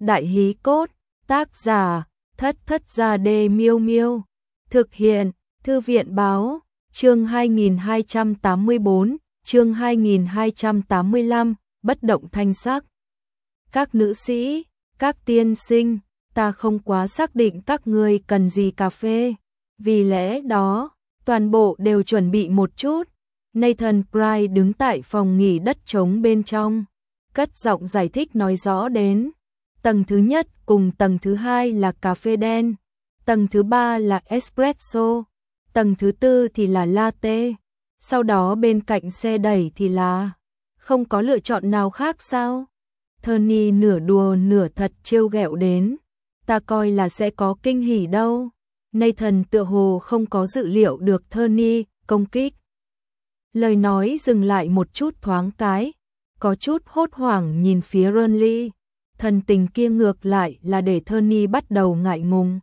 Đại hí cốt, tác giả, Thất Thất Gia Đê Miêu Miêu. Thực hiện, Thư viện báo, chương 2284, chương 2285, bất động thanh sắc. Các nữ sĩ, các tiên sinh, ta không quá xác định các ngươi cần gì cà phê. Vì lẽ đó, toàn bộ đều chuẩn bị một chút. Nathan Price đứng tại phòng nghỉ đất trống bên trong, cất giọng giải thích nói rõ đến. Tầng thứ nhất cùng tầng thứ hai là cà phê đen, tầng thứ ba là espresso, tầng thứ tư thì là latte, sau đó bên cạnh xe đẩy thì là... Không có lựa chọn nào khác sao? Tony nửa đùa nửa thật trêu ghẹo đến. Ta coi là sẽ có kinh hỉ đâu. Nathan tựa hồ không có dự liệu được Tony công kích. Lời nói dừng lại một chút thoáng cái, có chút hốt hoảng nhìn phía Ronly. Thần tình kia ngược lại là để Tony bắt đầu ngại ngùng.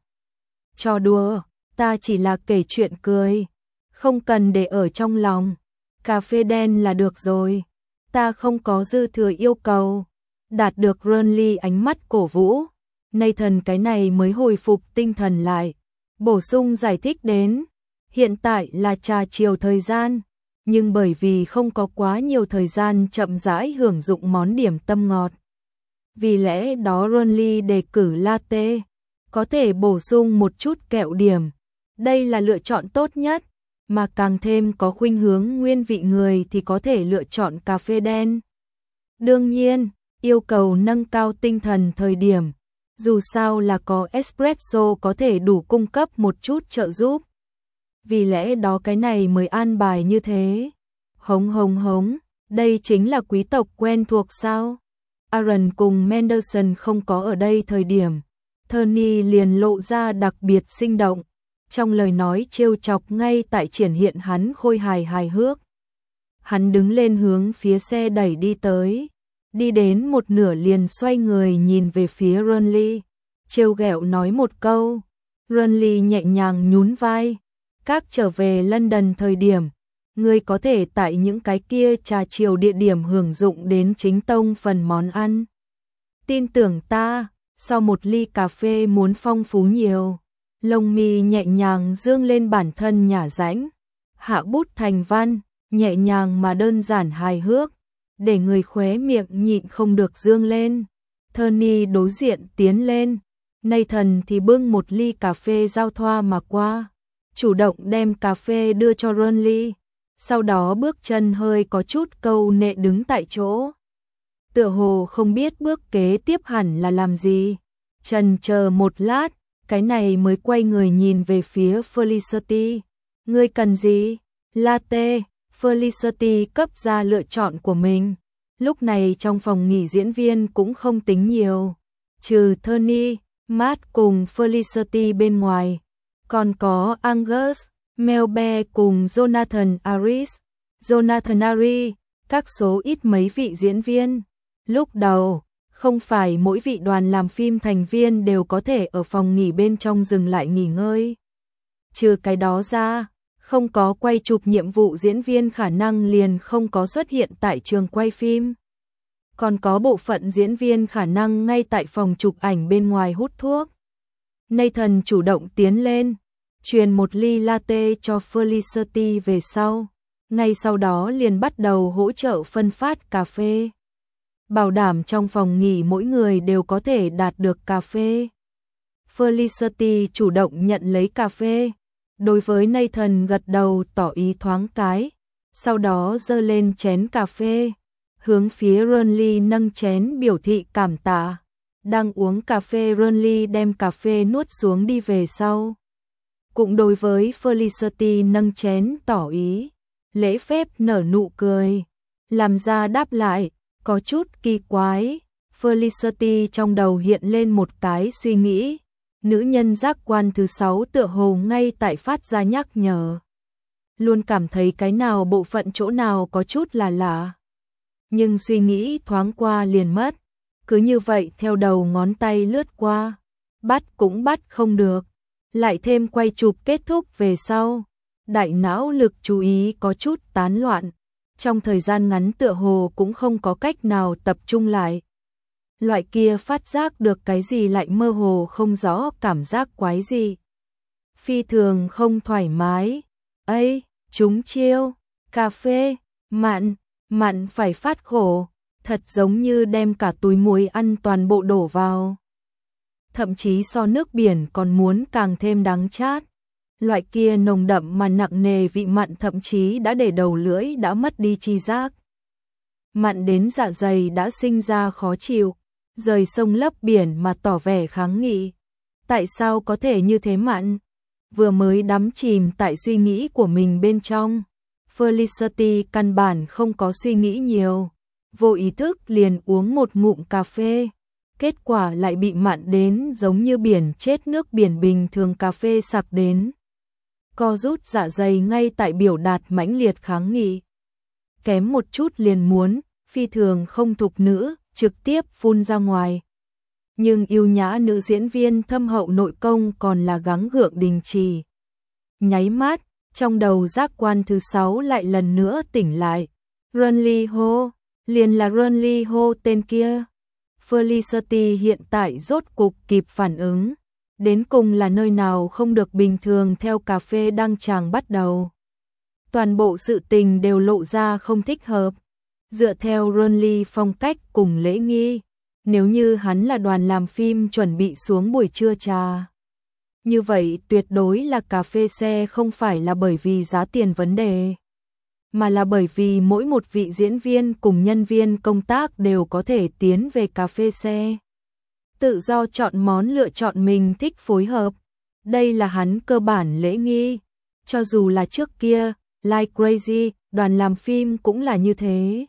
Trò đùa, ta chỉ là kể chuyện cười, không cần để ở trong lòng. Cà phê đen là được rồi, ta không có dư thừa yêu cầu. Đạt được Ronly ánh mắt cổ vũ, Nathan cái này mới hồi phục tinh thần lại, bổ sung giải thích đến. Hiện tại là trà chiều thời gian, nhưng bởi vì không có quá nhiều thời gian chậm rãi hưởng dụng món điểm tâm ngọt, vì lẽ đó Ronly đề cử latte, có thể bổ sung một chút kẹo điểm. Đây là lựa chọn tốt nhất, mà càng thêm có khuynh hướng nguyên vị người thì có thể lựa chọn cà phê đen. Đương nhiên, yêu cầu nâng cao tinh thần thời điểm, dù sao là có espresso có thể đủ cung cấp một chút trợ giúp. Vì lẽ đó cái này mới an bài như thế. Hống hống hống, đây chính là quý tộc quen thuộc sao? Aaron cùng Mendelson không có ở đây thời điểm, Tony liền lộ ra đặc biệt sinh động, trong lời nói trêu chọc ngay tại triển hiện hắn khôi hài hài hước. Hắn đứng lên hướng phía xe đẩy đi tới, đi đến một nửa liền xoay người nhìn về phía Ronly, trêu ghẹo nói một câu. Ronly nhẹ nhàng nhún vai. Các trở về London thời điểm, ngươi có thể tại những cái kia trà chiều địa điểm hưởng dụng đến chính tông phần món ăn. Tin tưởng ta, sau một ly cà phê muốn phong phú nhiều. Lông mi nhẹ nhàng dương lên bản thân nhả rãnh, hạ bút thành văn, nhẹ nhàng mà đơn giản hài hước, để người khóe miệng nhịn không được dương lên. Tony đối diện tiến lên, Nathan thì bưng một ly cà phê giao thoa mà qua, chủ động đem cà phê đưa cho Ronly, sau đó bước chân hơi có chút câu nệ đứng tại chỗ. Tựa hồ không biết bước kế tiếp hẳn là làm gì. Chần chờ một lát, cái này mới quay người nhìn về phía Felicity. Ngươi cần gì? Latte. Felicity cấp ra lựa chọn của mình. Lúc này trong phòng nghỉ diễn viên cũng không tính nhiều, trừ Tony, Matt cùng Felicity bên ngoài, còn có Angus, Melbe cùng Jonathan Aris, Jonathan Ari, các số ít mấy vị diễn viên. Lúc đầu, không phải mỗi vị đoàn làm phim thành viên đều có thể ở phòng nghỉ bên trong dừng lại nghỉ ngơi. Trừ cái đó ra, không có quay chụp nhiệm vụ diễn viên khả năng liền không có xuất hiện tại trường quay phim. Còn có bộ phận diễn viên khả năng ngay tại phòng chụp ảnh bên ngoài hút thuốc. Nathan chủ động tiến lên, truyền một ly latte cho Felicity về sau. Ngay sau đó liền bắt đầu hỗ trợ phân phát cà phê, bảo đảm trong phòng nghỉ mỗi người đều có thể đạt được cà phê. Felicity chủ động nhận lấy cà phê, đối với Nathan gật đầu tỏ ý thoáng cái, sau đó giơ lên chén cà phê, hướng phía Ronly nâng chén biểu thị cảm tạ. Đang uống cà phê Ronly đem cà phê nuốt xuống đi về sau, cũng đối với Felicity nâng chén tỏ ý, lễ phép nở nụ cười, làm ra đáp lại. Có chút kỳ quái, Felicity trong đầu hiện lên một cái suy nghĩ, nữ nhân giác quan thứ 6 tựa hồ ngay tại phát ra nhắc nhở. Luôn cảm thấy cái nào bộ phận chỗ nào có chút là lạ. Nhưng suy nghĩ thoáng qua liền mất, cứ như vậy theo đầu ngón tay lướt qua, bắt cũng bắt không được, lại thêm quay chụp kết thúc về sau, đại não lực chú ý có chút tán loạn. Trong thời gian ngắn tựa hồ cũng không có cách nào tập trung lại. Loại kia phát giác được cái gì lại mơ hồ không rõ cảm giác quái gì. Phi thường không thoải mái. Ây, chúng chiêu, cà phê, mặn, mặn phải phát khổ, thật giống như đem cả túi muối ăn toàn bộ đổ vào. Thậm chí so nước biển còn muốn càng thêm đắng chát. Loại kia nồng đậm mà nặng nề vị mặn thậm chí đã để đầu lưỡi đã mất đi tri giác. Mặn đến dạ dày đã sinh ra khó chịu, rời sông lấp biển mà tỏ vẻ kháng nghị. Tại sao có thể như thế mặn? Vừa mới đắm chìm tại suy nghĩ của mình bên trong, Felicity căn bản không có suy nghĩ nhiều, vô ý thức liền uống một ngụm cà phê. Kết quả lại bị mặn đến giống như biển chết nước biển bình thường cà phê sặc đến. Co rút dạ dày ngay tại biểu đạt mãnh liệt kháng nghị. Kém một chút liền muốn, phi thường không thục nữ, trực tiếp phun ra ngoài. Nhưng yêu nhã nữ diễn viên thâm hậu nội công còn là gắng gượng đình trì. Nháy mắt, trong đầu giác quan thứ 6 lại lần nữa tỉnh lại. Runly Ho, liền là Runly Ho tên kia. Felicity hiện tại rốt cục kịp phản ứng. Đến cùng là nơi nào không được bình thường theo cà phê đăng tràng bắt đầu. Toàn bộ sự tình đều lộ ra không thích hợp. Dựa theo Runly phong cách cùng lễ nghi, nếu như hắn là đoàn làm phim chuẩn bị xuống buổi trưa trà. Như vậy tuyệt đối là cà phê xe không phải là bởi vì giá tiền vấn đề, mà là bởi vì mỗi một vị diễn viên cùng nhân viên công tác đều có thể tiến về cà phê xe. Tự do chọn món lựa chọn mình thích phối hợp. Đây là hắn cơ bản lễ nghi. Cho dù là trước kia, Like Crazy, đoàn làm phim cũng là như thế.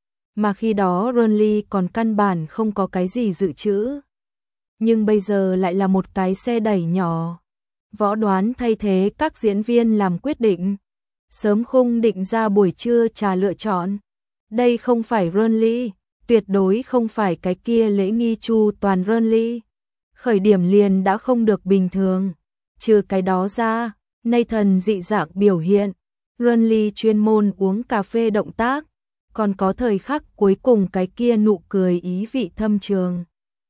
Mà khi đó Runly còn căn bản không có cái gì dự trữ. Nhưng bây giờ lại là một cái xe đẩy nhỏ. Võ Đoán thay thế các diễn viên làm quyết định. Sớm khung định ra buổi trưa trà lựa chọn. Đây không phải Runly, tuyệt đối không phải cái kia lễ nghi chu toàn Runly. Khởi điểm liền đã không được bình thường. Trừ cái đó ra, Nathan dị dạng biểu hiện. Runly chuyên môn uống cà phê động tác. Còn có thời khắc cuối cùng cái kia nụ cười ý vị thâm trường.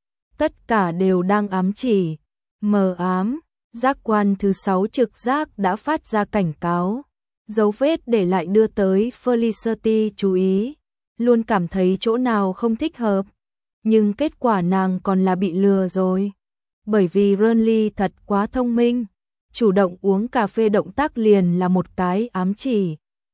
Tất cả đều đang ám chỉ. Mờ ám, giác quan thứ 6 trực giác đã phát ra cảnh cáo. Dấu vết để lại đưa tới Felicity chú ý. Luôn cảm thấy chỗ nào không thích hợp. Nhưng kết quả nàng còn là bị lừa rồi. Bởi vì Runly thật quá thông minh. Chủ động uống cà phê động tác liền là một cái ám chỉ.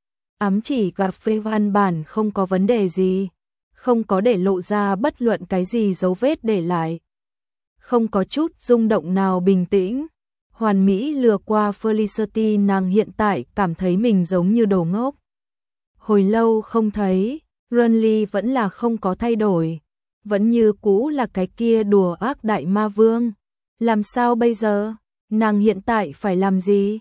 Ám chỉ cà phê văn bản không có vấn đề gì. Không có để lộ ra bất luận cái gì dấu vết để lại. Không có chút rung động nào bình tĩnh. Hoàn mỹ lừa qua Felicity, nàng hiện tại cảm thấy mình giống như đồ ngốc. Hồi lâu không thấy, Runly vẫn là không có thay đổi. Vẫn như cũ là cái kia đùa ác đại ma vương. Làm sao bây giờ? Nàng hiện tại phải làm gì?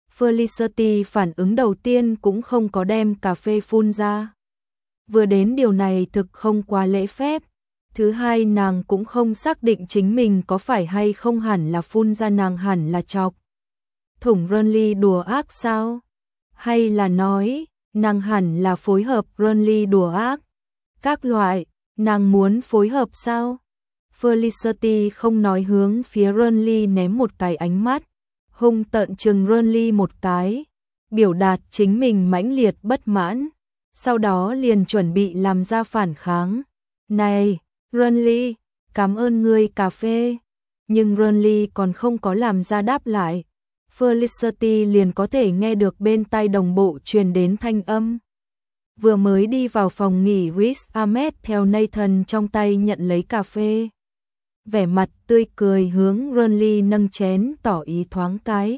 Felicity phản ứng đầu tiên cũng không có đem cà phê phun ra. Vừa đến điều này thực không quá lễ phép. Thứ hai, nàng cũng không xác định chính mình có phải hay không hẳn là phun ra, nàng hẳn là chọc thủng Runly đùa ác sao? Hay là nói, nàng hẳn là phối hợp Runly đùa ác? Các loại, nàng muốn phối hợp sao? Felicity không nói, hướng phía Runly ném một cái ánh mắt, hung tợn trừng Runly một cái, biểu đạt chính mình mãnh liệt bất mãn, sau đó liền chuẩn bị làm ra phản kháng. Này, Runly, cảm ơn ngươi cà phê. Nhưng Runly còn không có làm ra đáp lại. Felicity liền có thể nghe được bên tai đồng bộ truyền đến thanh âm. Vừa mới đi vào phòng nghỉ, Riz Ahmed theo Nathan trong tay nhận lấy cà phê. Vẻ mặt tươi cười hướng Runly nâng chén tỏ ý thoáng cái.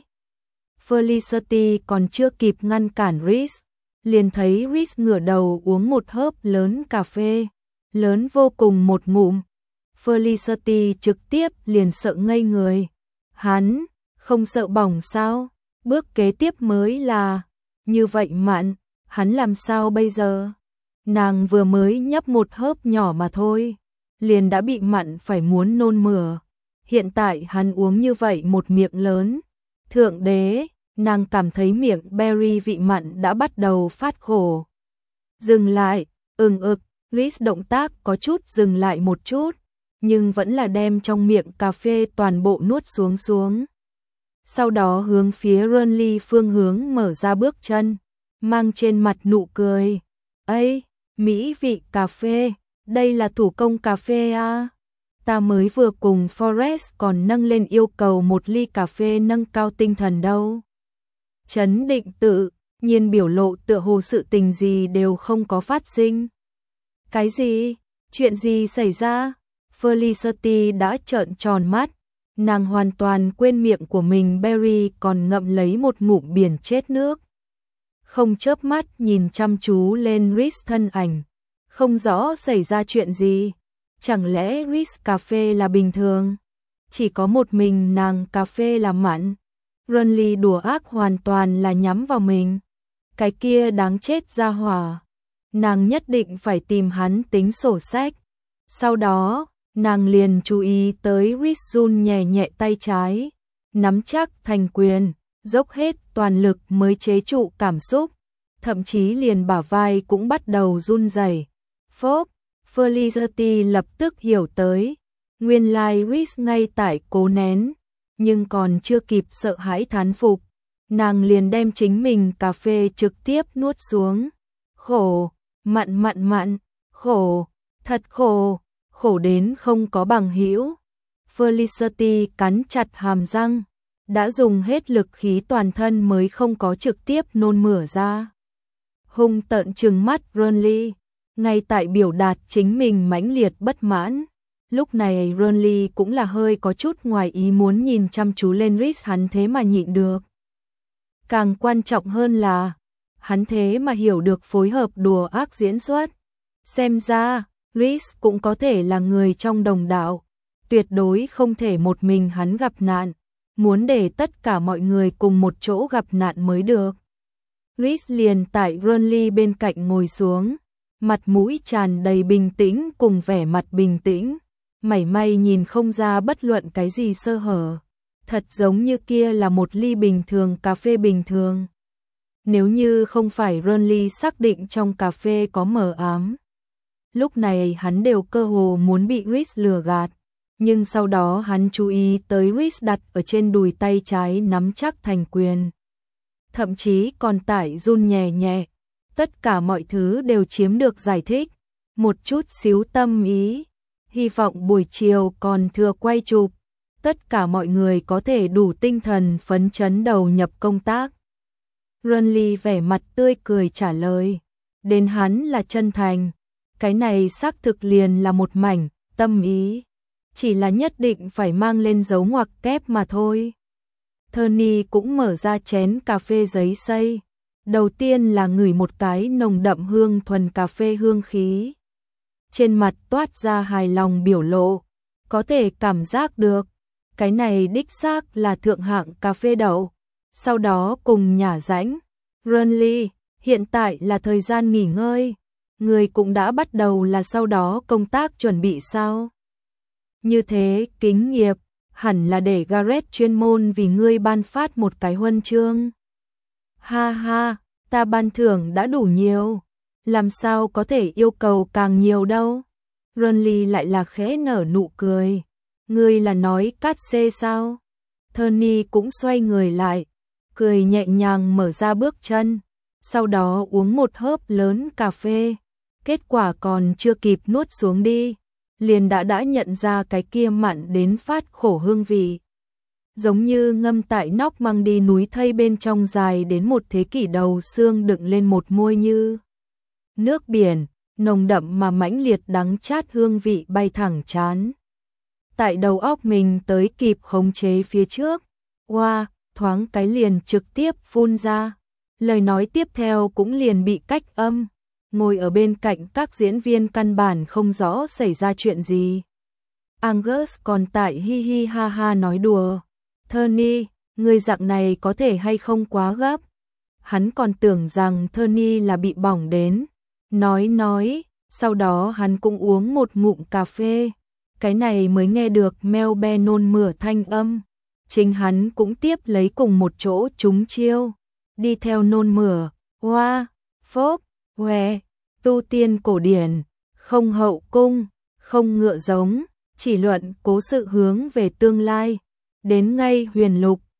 Felicity còn chưa kịp ngăn cản Riz, liền thấy Riz ngửa đầu uống một hớp lớn cà phê. Lớn vô cùng một ngụm. Felicity trực tiếp liền sợ ngây người. Hắn không sợ bỏng sao? Bước kế tiếp mới là như vậy mặn, hắn làm sao bây giờ? Nàng vừa mới nhấp một hớp nhỏ mà thôi, liền đã bị mặn phải muốn nôn mửa. Hiện tại hắn uống như vậy một miệng lớn. Thượng đế, nàng cảm thấy miệng berry vị mặn đã bắt đầu phát khổ. Dừng lại, ực. Riz động tác có chút dừng lại một chút, nhưng vẫn là đem trong miệng cà phê toàn bộ nuốt xuống. Sau đó hướng phía Renly phương hướng mở ra bước chân, mang trên mặt nụ cười. Ây, mỹ vị cà phê, đây là thủ công cà phê à? Ta mới vừa cùng Forrest còn nâng lên yêu cầu một ly cà phê nâng cao tinh thần đâu. Trấn định tự nhiên biểu lộ tựa hồ sự tình gì đều không có phát sinh. Cái gì? Chuyện gì xảy ra? Felicity đã trợn tròn mắt, nàng hoàn toàn quên miệng của mình Barry còn ngậm lấy một ngụm biển chết nước. Không chớp mắt nhìn chăm chú lên Rhys thân ảnh, không rõ xảy ra chuyện gì. Chẳng lẽ Rhys cà phê là bình thường? Chỉ có một mình nàng cà phê là mặn. Renly đùa ác hoàn toàn là nhắm vào mình. Cái kia đáng chết ra hỏa. Nàng nhất định phải tìm hắn tính sổ sách. Sau đó, nàng liền chú ý tới Rhys run nhẹ nhẹ tay trái, nắm chắc thành quyền, dốc hết toàn lực mới chế trụ cảm xúc, thậm chí liền bả vai cũng bắt đầu run rẩy. Phốp, Felicity lập tức hiểu tới, nguyên lai Rhys ngay tại cố nén, nhưng còn chưa kịp sợ hãi thán phục, nàng liền đem chính mình cà phê trực tiếp nuốt xuống. Khổ, mặn, khổ, thật khổ, khổ đến không có bằng hữu. Felicity cắn chặt hàm răng, đã dùng hết lực khí toàn thân mới không có trực tiếp nôn mửa ra. Hung tợn trừng mắt Renly, ngay tại biểu đạt chính mình mãnh liệt bất mãn. Lúc này Renly cũng là hơi có chút ngoài ý muốn nhìn chăm chú lên Rhys, hắn thế mà nhịn được. Càng quan trọng hơn là, hắn thế mà hiểu được phối hợp đùa ác diễn xuất. Xem ra, Rhys cũng có thể là người trong đồng đạo, tuyệt đối không thể một mình hắn gặp nạn, muốn để tất cả mọi người cùng một chỗ gặp nạn mới được. Rhys liền tại Renly bên cạnh ngồi xuống, mặt mũi tràn đầy bình tĩnh cùng vẻ mặt bình tĩnh, mảy may nhìn không ra bất luận cái gì sơ hở, thật giống như kia là một ly bình thường cà phê bình thường. Nếu như không phải Renly xác định trong cà phê có mờ ám, lúc này hắn đều cơ hồ muốn bị Rhys lừa gạt, nhưng sau đó hắn chú ý tới Rhys đặt ở trên đùi tay trái nắm chắc thành quyền, thậm chí còn tại run nhẹ nhẹ. Tất cả mọi thứ đều chiếm được giải thích, một chút xíu tâm ý, hy vọng buổi chiều còn thừa quay chụp, tất cả mọi người có thể đủ tinh thần phấn chấn đầu nhập công tác. Renly vẻ mặt tươi cười trả lời, đến hắn là chân thành, cái này xác thực liền là một mảnh tâm ý, chỉ là nhất định phải mang lên dấu ngoặc kép mà thôi. Tony cũng mở ra chén cà phê giấy xay. Đầu tiên là ngửi một cái nồng đậm hương thuần cà phê hương khí. Trên mặt toát ra hài lòng biểu lộ, có thể cảm giác được, cái này đích xác là thượng hạng cà phê đậu. Sau đó cùng nhả rãnh, Renly, hiện tại là thời gian nghỉ ngơi, người cũng đã bắt đầu là sau đó công tác chuẩn bị sao? Như thế, kính nghiệp, hẳn là để Gareth chuyên môn vì ngươi ban phát một cái huân chương. Ha ha, ta ban thưởng đã đủ nhiều, làm sao có thể yêu cầu càng nhiều đâu. Renly lại là khẽ nở nụ cười. Ngươi là nói cát xê sao? Tony cũng xoay người lại, cười nhẹ nhàng mở ra bước chân, sau đó uống một hớp lớn cà phê. Kết quả còn chưa kịp nuốt xuống đi, liền đã nhận ra cái kia mặn đến phát khổ hương vị. Giống như ngâm tại nóc mang đi núi thây bên trong dài đến một thế kỷ đầu xương đựng lên một môi như nước biển, nồng đậm mà mãnh liệt đắng chát hương vị bay thẳng chán. Tại đầu óc mình tới kịp khống chế phía trước, thoáng cái liền trực tiếp phun ra. Lời nói tiếp theo cũng liền bị cách âm, ngồi ở bên cạnh các diễn viên căn bản không rõ xảy ra chuyện gì. Angus còn tại hi hi ha ha nói đùa. Tony, người dạng này có thể hay không quá gấp. Hắn còn tưởng rằng Tony là bị bỏng đến. Nói, sau đó hắn cũng uống một ngụm cà phê. Cái này mới nghe được Melbe nôn mửa thanh âm. Chính hắn cũng tiếp lấy cùng một chỗ trúng chiêu. Đi theo nôn mửa, phốp, tu tiên cổ điển, không hậu cung, không ngựa giống, chỉ luận cố sự hướng về tương lai. Đến ngay huyền lục,